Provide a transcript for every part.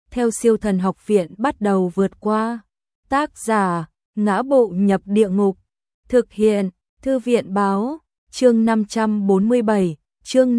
theo Siêu Thần Học Viện bắt đầu vượt qua. Tác giả: Ngã Bộ Nhập Địa Ngục. Thực hiện: Thư viện báo. Chương 547, chương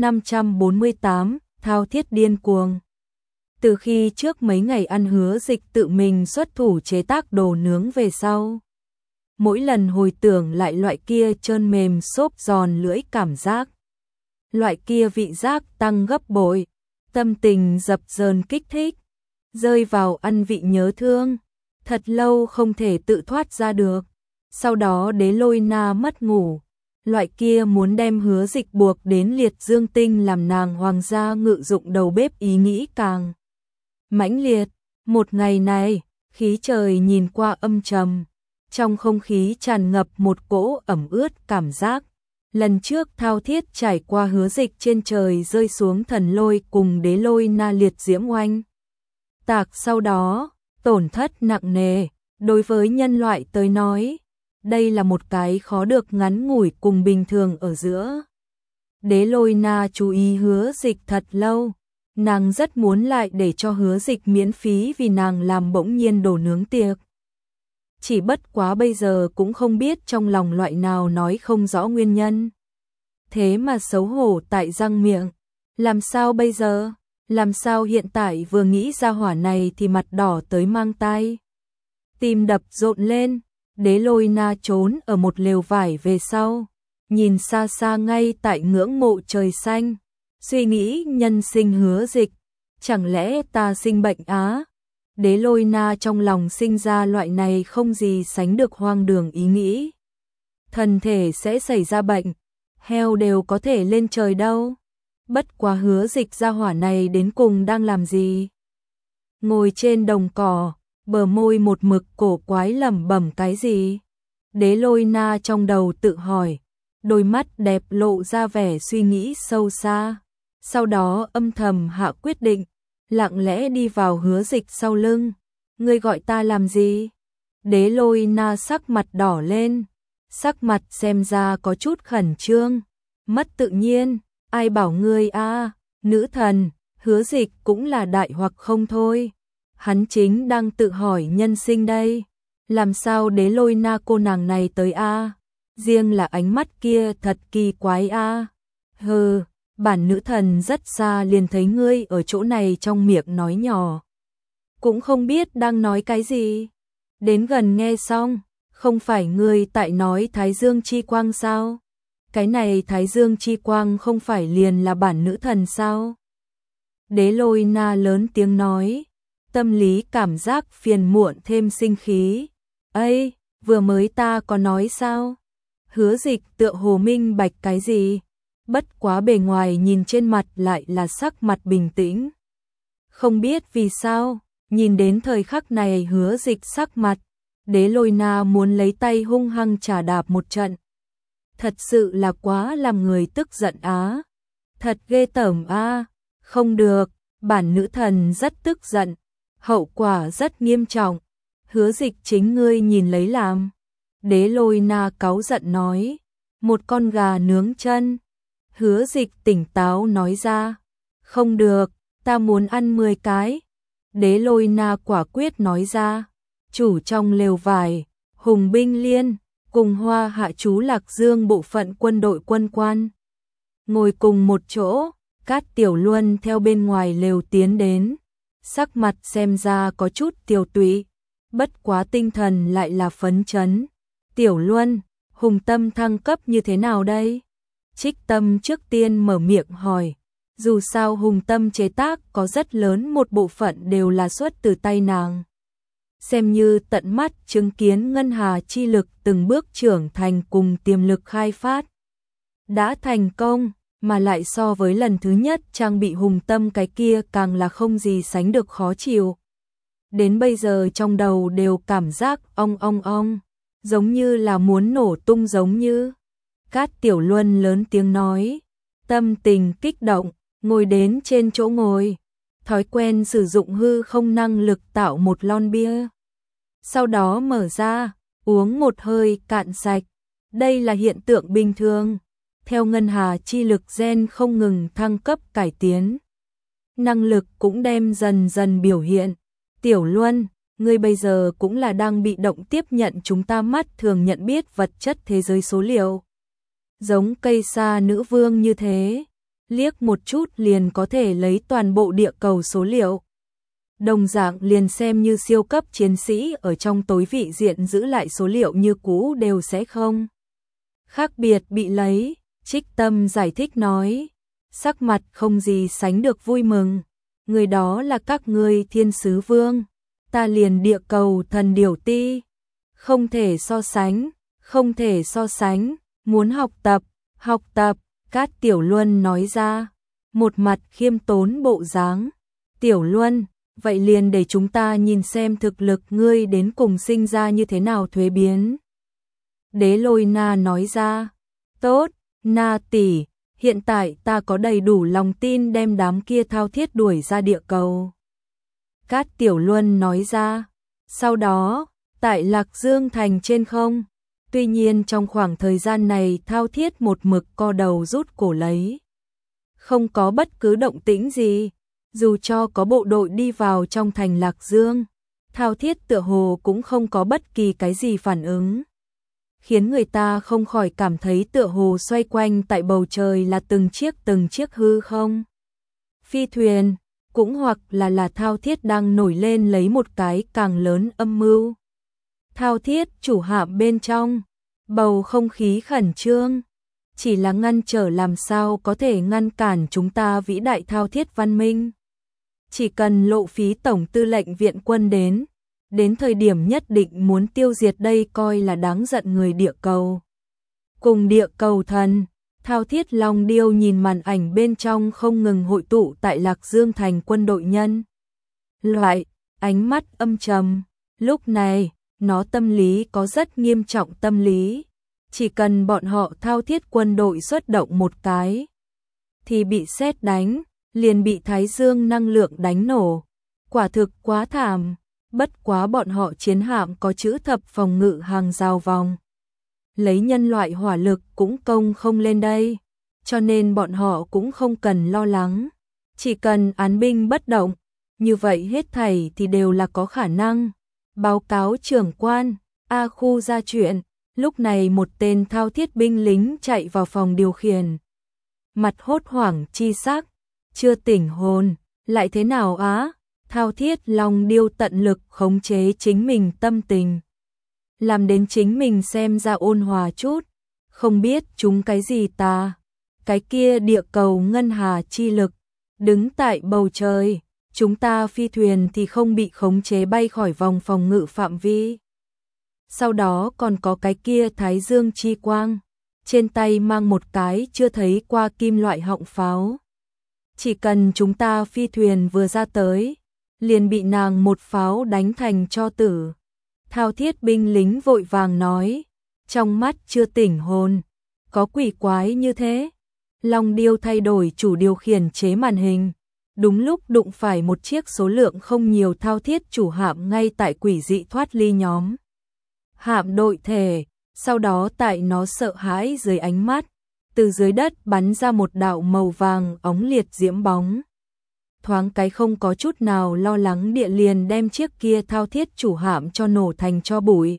548, thao thiết điên cuồng. Từ khi trước mấy ngày ăn Hứa Dịch tự mình xuất thủ chế tác đồ nướng về sau, mỗi lần hồi tưởng lại loại kia trơn mềm xốp giòn lưỡi cảm giác, loại kia vị giác tăng gấp bội, tâm tình dập dờn kích thích, rơi vào ăn vị nhớ thương, thật lâu không thể tự thoát ra được. Sau đó Đế Lôi Na mất ngủ, loại kia muốn đem Hứa Dịch buộc đến liệt dương tinh làm nàng hoàng gia ngự dụng đầu bếp ý nghĩ càng mãnh liệt. Một ngày này, khí trời nhìn qua âm trầm, trong không khí tràn ngập một cỗ ẩm ướt cảm giác. Lần trước thao thiết trải qua Hứa Dịch trên trời rơi xuống thần lôi cùng Đế Lôi Na liệt diễm oanh tạc sau đó, tổn thất nặng nề, đối với nhân loại tới nói, đây là một cái khó được ngắn ngủi cùng bình thường ở giữa. Đế Lôi Na chú ý Hứa Dịch thật lâu, nàng rất muốn lại để cho Hứa Dịch miễn phí vì nàng làm bỗng nhiên đồ nướng tiệc. Chỉ bất quá bây giờ cũng không biết trong lòng loại nào nói không rõ nguyên nhân. Thế mà xấu hổ tại răng miệng, làm sao bây giờ? Làm sao hiện tại vừa nghĩ ra hỏa này thì mặt đỏ tới mang tai. Tim đập rộn lên, Đế Lôi Na trốn ở một lều vải về sau, nhìn xa xa ngay tại ngưỡng mộ trời xanh, suy nghĩ nhân sinh Hứa Dịch, chẳng lẽ ta sinh bệnh á? Đế Lôi Na trong lòng sinh ra loại này không gì sánh được hoang đường ý nghĩ. Thân thể sẽ xảy ra bệnh, heo đều có thể lên trời đâu. Bất quá Hứa Dịch gia hỏa này đến cùng đang làm gì? Ngồi trên đồng cỏ, bờ môi một mực cổ quái lẩm bẩm cái gì? Đế Lôi Na trong đầu tự hỏi, đôi mắt đẹp lộ ra vẻ suy nghĩ sâu xa. Sau đó âm thầm hạ quyết định, lặng lẽ đi vào Hứa Dịch sau lưng. Ngươi gọi ta làm gì? Đế Lôi Na sắc mặt đỏ lên, sắc mặt xem ra có chút khẩn trương, mất tự nhiên. Ai bảo ngươi a, nữ thần? Hứa Dịch cũng là đại hoặc không thôi. Hắn chính đang tự hỏi nhân sinh đây. Làm sao Đế Lôi Na cô nàng này tới a? Riêng là ánh mắt kia thật kỳ quái a. Hừ, bản nữ thần rất xa liền thấy ngươi ở chỗ này trong miệng nói nhỏ. Cũng không biết đang nói cái gì. Đến gần nghe xong, không phải ngươi tại nói Thái Dương chi quang sao? Cái này Thái Dương chi quang không phải liền là bản nữ thần sao? Đế Lôi Na lớn tiếng nói, tâm lý cảm giác phiền muộn thêm sinh khí. Ây, vừa mới ta có nói sao? Hứa Dịch tựa hồ minh bạch cái gì? Bất quá bề ngoài nhìn trên mặt lại là sắc mặt bình tĩnh. Không biết vì sao, nhìn đến thời khắc này Hứa Dịch sắc mặt, Đế Lôi Na muốn lấy tay hung hăng chà đạp một trận. Thật sự là quá làm người tức giận á. Thật ghê tởm a. Không được, bản nữ thần rất tức giận, hậu quả rất nghiêm trọng. Hứa Dịch chính ngươi nhìn lấy làm. Đế Lôi Na cáu giận nói, một con gà nướng chân. Hứa Dịch tỉnh táo nói ra, không được, ta muốn ăn 10 cái. Đế Lôi Na quả quyết nói ra, chủ trong lều vải, Hùng Binh Liên, cùng Hoa Hạ chú Lạc Dương bộ phận quân đội quân quan. Ngồi cùng một chỗ, Cát Tiểu Luân theo bên ngoài lều tiến đến, sắc mặt xem ra có chút tiều tụy, bất quá tinh thần lại là phấn chấn. Tiểu Luân, Hùng Tâm thăng cấp như thế nào đây? Trích Tâm trước tiên mở miệng hỏi, dù sao Hùng Tâm chế tác có rất lớn một bộ phận đều là xuất từ tay nàng. Xem như tận mắt chứng kiến ngân hà chi lực từng bước trưởng thành cùng tiềm lực khai phát. Đã thành công, mà lại so với lần thứ nhất trang bị Hùng Tâm cái kia càng là không gì sánh được khó chịu. Đến bây giờ trong đầu đều cảm giác ong ong ong, giống như là muốn nổ tung giống như. Cát Tiểu Luân lớn tiếng nói, tâm tình kích động, ngồi đến trên chỗ ngồi, thói quen sử dụng hư không năng lực tạo một lon bia. Sau đó mở ra, uống một hơi cạn sạch. Đây là hiện tượng bình thường. Theo ngân hà chi lực gen không ngừng thăng cấp cải tiến, năng lực cũng đem dần dần biểu hiện. Tiểu Luân, ngươi bây giờ cũng là đang bị động tiếp nhận chúng ta mắt thường nhận biết vật chất thế giới số liệu. Giống cây sa nữ vương như thế, liếc một chút liền có thể lấy toàn bộ địa cầu số liệu. Đồng dạng liền xem như siêu cấp chiến sĩ ở trong tối vị diện giữ lại số liệu như cũ đều sẽ không khác biệt bị lấy. Trích Tâm giải thích nói, sắc mặt không gì sánh được vui mừng. Người đó là các ngươi Thiên Sứ Vương, ta liền địa cầu thần điểu ti. Không thể so sánh, không thể so sánh, muốn học tập, Cát Tiểu Luân nói ra, một mặt khiêm tốn bộ dáng. Tiểu Luân, vậy liền để chúng ta nhìn xem thực lực ngươi đến cùng sinh ra như thế nào thuế biến. Đế Lôi Na nói ra, tốt, Na tỷ, hiện tại ta có đầy đủ lòng tin đem đám kia thao thiết đuổi ra địa cầu. Cát Tiểu Luân nói ra, sau đó, tại Lạc Dương thành trên không, tuy nhiên trong khoảng thời gian này thao thiết một mực co đầu rút cổ lấy. Không có bất cứ động tĩnh gì, dù cho có bộ đội đi vào trong thành Lạc Dương, thao thiết tựa hồ cũng không có bất kỳ cái gì phản ứng. Khiến người ta không khỏi cảm thấy tựa hồ xoay quanh tại bầu trời là từng chiếc hư không. Phi thuyền, cũng hoặc là thao thiết đang nổi lên lấy một cái càng lớn âm mưu. Thao thiết chủ hạm bên trong, bầu không khí khẩn trương, chỉ là ngăn trở làm sao có thể ngăn cản chúng ta vĩ đại thao thiết văn minh. Chỉ cần lộ phí tổng tư lệnh viện quân đến thời điểm nhất định muốn tiêu diệt đây coi là đáng giận người địa cầu. Cùng địa cầu thần, thao thiết Long Điêu nhìn màn ảnh bên trong không ngừng hội tụ tại Lạc Dương thành quân đội nhân. Loại, ánh mắt âm trầm, lúc này, nó tâm lý có rất nghiêm trọng tâm lý. Chỉ cần bọn họ thao thiết quân đội xuất động một cái, thì bị sét đánh, liền bị Thái Dương năng lượng đánh nổ. Quả thực quá thảm, bất quá bọn họ chiến hạm có chữ thập phòng ngự hàng rào vòng. Lấy nhân loại hỏa lực cũng công không lên đây, cho nên bọn họ cũng không cần lo lắng. Chỉ cần án binh bất động, như vậy hết thảy thì đều là có khả năng. Báo cáo trưởng quan, A Khu ra chuyện, lúc này một tên thao thiết binh lính chạy vào phòng điều khiển. Mặt hốt hoảng chi sắc, chưa tỉnh hồn, lại thế nào á? Thao thiết Long Điêu tận lực khống chế chính mình tâm tình. Làm đến chính mình xem ra ôn hòa chút, không biết chúng cái gì ta. Cái kia địa cầu ngân hà chi lực, đứng tại bầu trời, chúng ta phi thuyền thì không bị khống chế bay khỏi vòng phòng ngự phạm vi. Sau đó còn có cái kia Thái Dương chi quang, trên tay mang một cái chưa thấy qua kim loại họng pháo. Chỉ cần chúng ta phi thuyền vừa ra tới, liền bị nàng một pháo đánh thành tro tử. Thao thiết binh lính vội vàng nói, trong mắt chưa tỉnh hồn, có quỷ quái như thế. Long Điêu thay đổi chủ điều khiển chế màn hình, đúng lúc đụng phải một chiếc số lượng không nhiều thao thiết chủ hạm ngay tại quỷ dị thoát ly nhóm hạm đội thể, sau đó tại nó sợ hãi dưới ánh mắt, từ dưới đất bắn ra một đạo màu vàng óng liệt diễm bóng. Thoáng cái không có chút nào lo lắng địa liền đem chiếc kia thao thiết chủ hạm cho nổ thành tro bụi.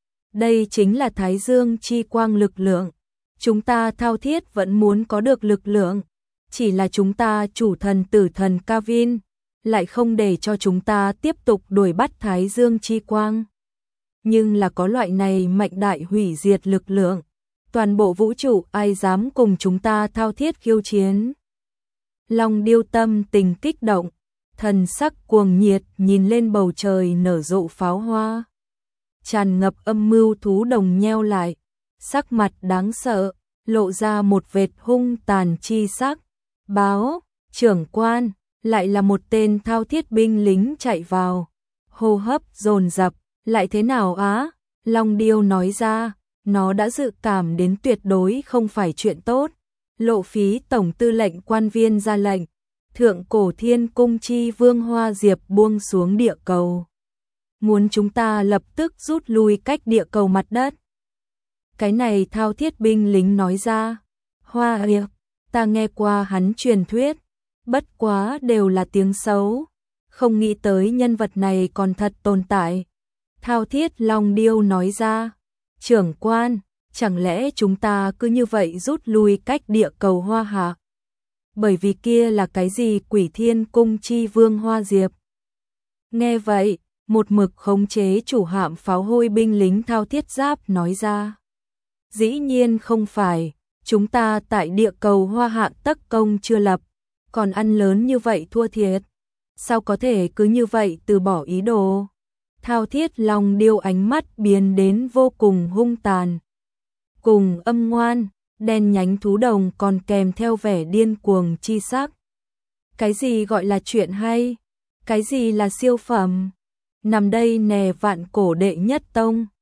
Đây chính là Thái Dương chi quang lực lượng. Chúng ta thao thiết vẫn muốn có được lực lượng, chỉ là chúng ta chủ thần tử thần Kavin lại không để cho chúng ta tiếp tục đuổi bắt Thái Dương chi quang. Nhưng là có loại này mạnh đại hủy diệt lực lượng, toàn bộ vũ trụ ai dám cùng chúng ta thao thiết khiêu chiến. Long Điêu tâm tình kích động, thần sắc cuồng nhiệt nhìn lên bầu trời nở rộ pháo hoa. Tràn ngập âm mưu thú đồng nheo lại, sắc mặt đáng sợ, lộ ra một vệt hung tàn chi sắc. Báo, trưởng quan, lại là một tên thao thiết binh lính chạy vào. Hô hấp dồn dập, lại thế nào á? Long Điêu nói ra, nó đã dự cảm đến tuyệt đối không phải chuyện tốt. Lộ phí tổng tư lệnh quan viên ra lệnh, thượng cổ thiên cung chi vương Hoa Diệp buông xuống địa cầu. Muốn chúng ta lập tức rút lui cách địa cầu mặt đất. Cái này thao thiết binh lính nói ra, Hoa Diệp, ta nghe qua hắn truyền thuyết, bất quá đều là tiếng xấu. không nghĩ tới nhân vật này còn thật tồn tại. Thao Thiết Long Điêu nói ra, trưởng quan, chẳng lẽ chúng ta cứ như vậy rút lui cách địa cầu Hoa Hạ? Bởi vì kia là cái gì Quỷ Thiên Cung chi vương Hoa Diệp? Nghe vậy, một mực khống chế chủ hạm pháo hôi binh lính Thao Thiết Giáp nói ra. Dĩ nhiên không phải, chúng ta tại địa cầu Hoa Hạ tất công chưa lập, còn ăn lớn như vậy thua thiệt. Sao có thể cứ như vậy từ bỏ ý đồ? Thao Thiết Long Điêu ánh mắt biến đến vô cùng hung tàn. Cùng âm ngoan, đen nhánh thú đồng còn kèm theo vẻ điên cuồng chi sắc. Cái gì gọi là chuyện hay? Cái gì là siêu phẩm? Nằm đây nè vạn cổ đệ nhất tông.